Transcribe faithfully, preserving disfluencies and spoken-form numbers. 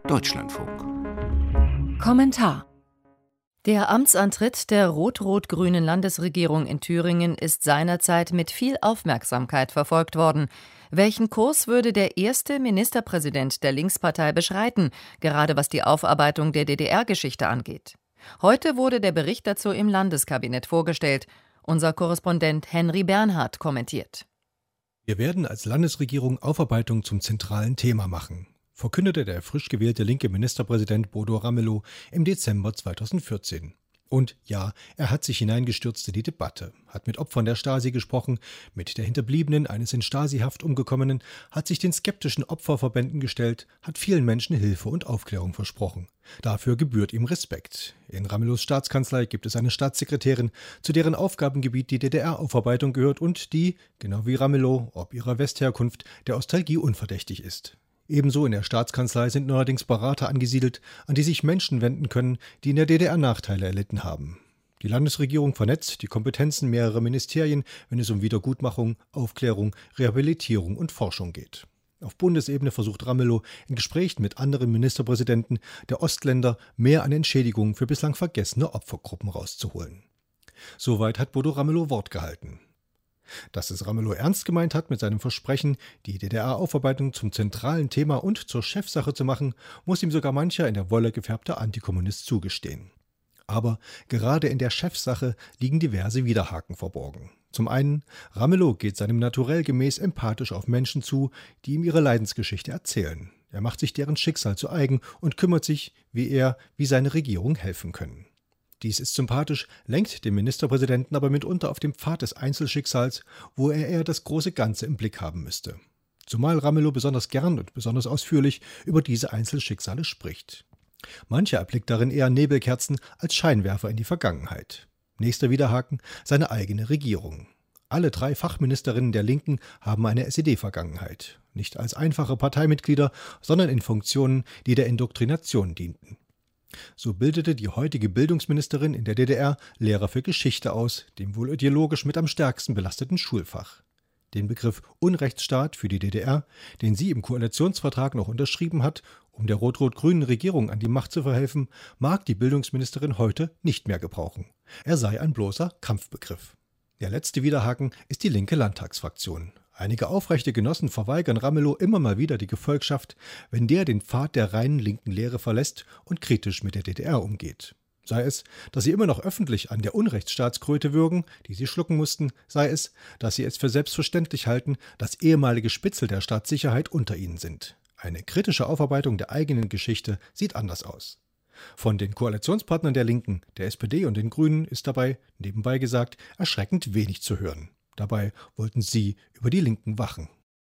Deutschlandfunk. Kommentar: Der Amtsantritt der rot-rot-grünen Landesregierung in Thüringen ist seinerzeit mit viel Aufmerksamkeit verfolgt worden. Welchen Kurs würde der erste Ministerpräsident der Linkspartei beschreiten, gerade was die Aufarbeitung der D D R-Geschichte angeht? Heute wurde der Bericht dazu im Landeskabinett vorgestellt. Unser Korrespondent Henry Bernhard kommentiert. Wir werden als Landesregierung Aufarbeitung zum zentralen Thema machen, verkündete der frisch gewählte linke Ministerpräsident Bodo Ramelow im Dezember zweitausendvierzehn. Und ja, er hat sich hineingestürzt in die Debatte, hat mit Opfern der Stasi gesprochen, mit der Hinterbliebenen eines in Stasi-Haft Umgekommenen, hat sich den skeptischen Opferverbänden gestellt, hat vielen Menschen Hilfe und Aufklärung versprochen. Dafür gebührt ihm Respekt. In Ramelows Staatskanzlei gibt es eine Staatssekretärin, zu deren Aufgabengebiet die D D R-Aufarbeitung gehört und die, genau wie Ramelow, ob ihrer Westherkunft, der Nostalgie unverdächtig ist. Ebenso in der Staatskanzlei sind neuerdings Berater angesiedelt, an die sich Menschen wenden können, die in der D D R Nachteile erlitten haben. Die Landesregierung vernetzt die Kompetenzen mehrerer Ministerien, wenn es um Wiedergutmachung, Aufklärung, Rehabilitierung und Forschung geht. Auf Bundesebene versucht Ramelow in Gesprächen mit anderen Ministerpräsidenten der Ostländer mehr an Entschädigungen für bislang vergessene Opfergruppen rauszuholen. Soweit hat Bodo Ramelow Wort gehalten. Dass es Ramelow ernst gemeint hat mit seinem Versprechen, die D D R-Aufarbeitung zum zentralen Thema und zur Chefsache zu machen, muss ihm sogar mancher in der Wolle gefärbte Antikommunist zugestehen. Aber gerade in der Chefsache liegen diverse Widerhaken verborgen. Zum einen, Ramelow geht seinem Naturell gemäß empathisch auf Menschen zu, die ihm ihre Leidensgeschichte erzählen. Er macht sich deren Schicksal zu eigen und kümmert sich, wie er, wie seine Regierung helfen können. Dies ist sympathisch, lenkt den Ministerpräsidenten aber mitunter auf dem Pfad des Einzelschicksals, wo er eher das große Ganze im Blick haben müsste. Zumal Ramelow besonders gern und besonders ausführlich über diese Einzelschicksale spricht. Mancher erblickt darin eher Nebelkerzen als Scheinwerfer in die Vergangenheit. Nächster Widerhaken: seine eigene Regierung. Alle drei Fachministerinnen der Linken haben eine S E D-Vergangenheit. Nicht als einfache Parteimitglieder, sondern in Funktionen, die der Indoktrination dienten. So bildete die heutige Bildungsministerin in der D D R Lehrer für Geschichte aus, dem wohl ideologisch mit am stärksten belasteten Schulfach. Den Begriff Unrechtsstaat für die D D R, den sie im Koalitionsvertrag noch unterschrieben hat, um der rot-rot-grünen Regierung an die Macht zu verhelfen, mag die Bildungsministerin heute nicht mehr gebrauchen. Er sei ein bloßer Kampfbegriff. Der letzte Widerhaken ist die linke Landtagsfraktion. Einige aufrechte Genossen verweigern Ramelow immer mal wieder die Gefolgschaft, wenn der den Pfad der reinen linken Lehre verlässt und kritisch mit der D D R umgeht. Sei es, dass sie immer noch öffentlich an der Unrechtsstaatskröte würgen, die sie schlucken mussten, sei es, dass sie es für selbstverständlich halten, dass ehemalige Spitzel der Staatssicherheit unter ihnen sind. Eine kritische Aufarbeitung der eigenen Geschichte sieht anders aus. Von den Koalitionspartnern der Linken, der S P D und den Grünen ist dabei, nebenbei gesagt, erschreckend wenig zu hören. Dabei wollten sie über die Linken wachen.